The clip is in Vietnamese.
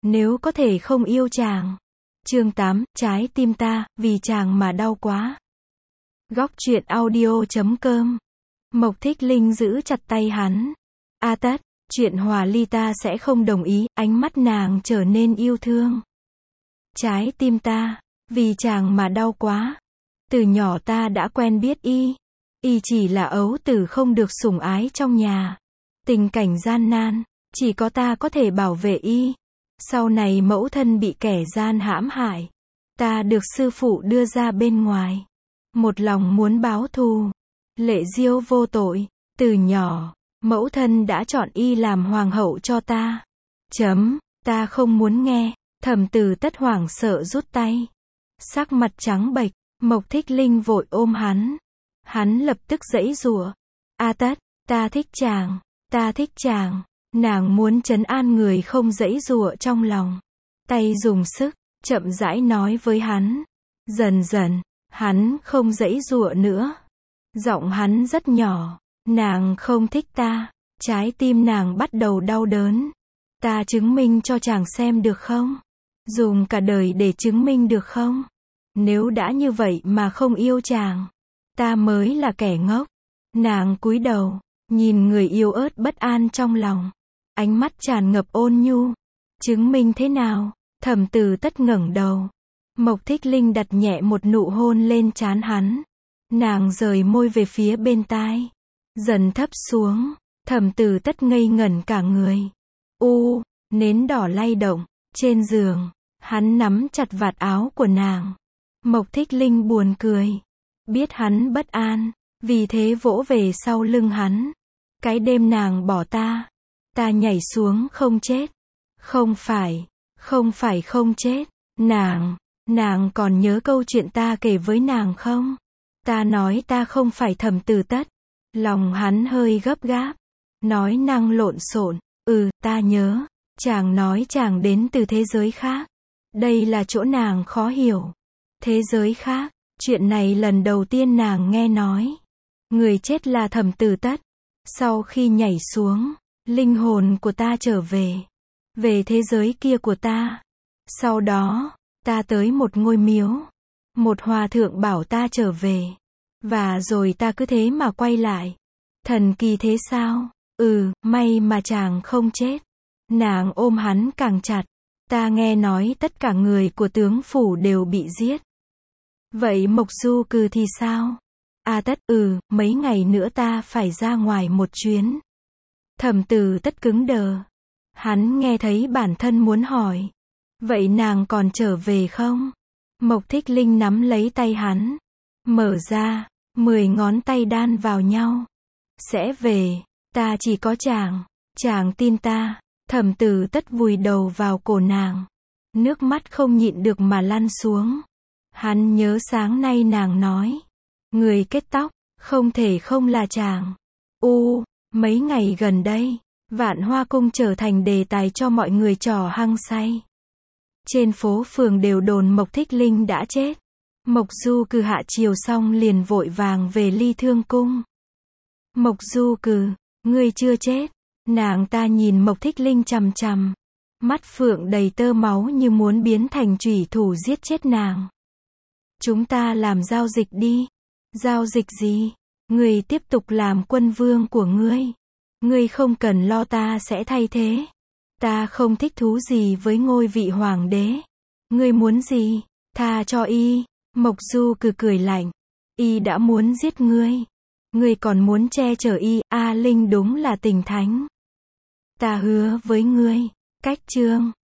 nếu có thể không yêu chàng. Chương 8, trái tim ta, vì chàng mà đau quá. Góc truyện audio.com. Mộc Thích Linh giữ chặt tay hắn. A Tất, chuyện hòa ly ta sẽ không đồng ý, ánh mắt nàng trở nên yêu thương. Trái tim ta, vì chàng mà đau quá. Từ nhỏ ta đã quen biết y. Y chỉ là ấu tử không được sủng ái trong nhà. Tình cảnh gian nan, chỉ có ta có thể bảo vệ y. Sau này mẫu thân bị kẻ gian hãm hại. Ta được sư phụ đưa ra bên ngoài. Một lòng muốn báo thù. Lệ Diêu vô tội. Từ nhỏ, mẫu thân đã chọn y làm hoàng hậu cho ta. Ta không muốn nghe. Thẩm Tử Tất hoảng sợ rút tay. Sắc mặt trắng bệch, Mộc Thích Linh vội ôm hắn. Hắn lập tức giãy giụa. A Tất, ta thích chàng. Ta thích chàng. Nàng muốn trấn an người không giãy giụa trong lòng. Tay dùng sức, chậm rãi nói với hắn. Dần dần, hắn không giãy giụa nữa. Giọng hắn rất nhỏ. Nàng không thích ta. Trái tim nàng bắt đầu đau đớn. Ta chứng minh cho chàng xem được không? Dùng cả đời để chứng minh được không? Nếu đã như vậy mà không yêu chàng, ta mới là kẻ ngốc. Nàng cúi đầu, nhìn người yêu ớt bất an trong lòng. Ánh mắt tràn ngập ôn nhu. Chứng minh thế nào? Thẩm Tử Tất ngẩng đầu. Mộc Thích Linh đặt nhẹ một nụ hôn lên trán hắn. Nàng rời môi về phía bên tai. Dần thấp xuống. Thẩm Tử Tất ngây ngẩn cả người. Nến đỏ lay động. Trên giường, hắn nắm chặt vạt áo của nàng. Mộc Thích Linh buồn cười. Biết hắn bất an, vì thế vỗ về sau lưng hắn. Cái đêm nàng bỏ ta. Ta nhảy xuống không chết. Không phải không chết. Nàng còn nhớ câu chuyện ta kể với nàng không? Ta nói ta không phải Thẩm Tử Tất. Lòng hắn hơi gấp gáp. Nói năng lộn xộn. Ta nhớ. Chàng nói chàng đến từ thế giới khác. Đây là chỗ nàng khó hiểu. Thế giới khác, chuyện này lần đầu tiên nàng nghe nói. Người chết là Thẩm Tử Tất. Sau khi nhảy xuống, linh hồn của ta trở về. Về thế giới kia của ta. Sau đó, ta tới một ngôi miếu. Một hòa thượng bảo ta trở về. Và rồi ta cứ thế mà quay lại. Thần kỳ thế sao? May mà chàng không chết. Nàng ôm hắn càng chặt. Ta nghe nói tất cả người của tướng phủ đều bị giết. Vậy Mộc Du Cừ thì sao? A Tất, mấy ngày nữa ta phải ra ngoài một chuyến. Thẩm Tử Tất cứng đờ. Hắn nghe thấy bản thân muốn hỏi. Vậy nàng còn trở về không? Mộc Thích Linh nắm lấy tay hắn. Mở ra, 10 ngón tay đan vào nhau. Sẽ về, ta chỉ có chàng. Chàng tin ta. Thẩm Tử Tất vùi đầu vào cổ nàng. Nước mắt không nhịn được mà lăn xuống. Hắn nhớ sáng nay nàng nói. Người kết tóc, không thể không là chàng. Mấy ngày gần đây, Vạn Hoa Cung trở thành đề tài cho mọi người trò hăng say. Trên phố phường đều đồn Mộc Thích Linh đã chết. Mộc Du Cừ hạ chiều xong liền vội vàng về Ly Thương Cung. Mộc Du Cừ, ngươi chưa chết. Nàng ta nhìn Mộc Thích Linh chằm chằm. Mắt phượng đầy tơ máu như muốn biến thành chủy thủ giết chết nàng. Chúng ta làm giao dịch đi. Giao dịch gì? Ngươi tiếp tục làm quân vương của ngươi. Ngươi không cần lo, ta sẽ thay thế. Ta không thích thú gì với ngôi vị hoàng đế. Ngươi muốn gì? Tha cho y. Mộc Du Cừ cười lạnh. Y đã muốn giết ngươi. Ngươi còn muốn che chở y. A Linh đúng là tình thánh. Ta hứa với ngươi. Cách chương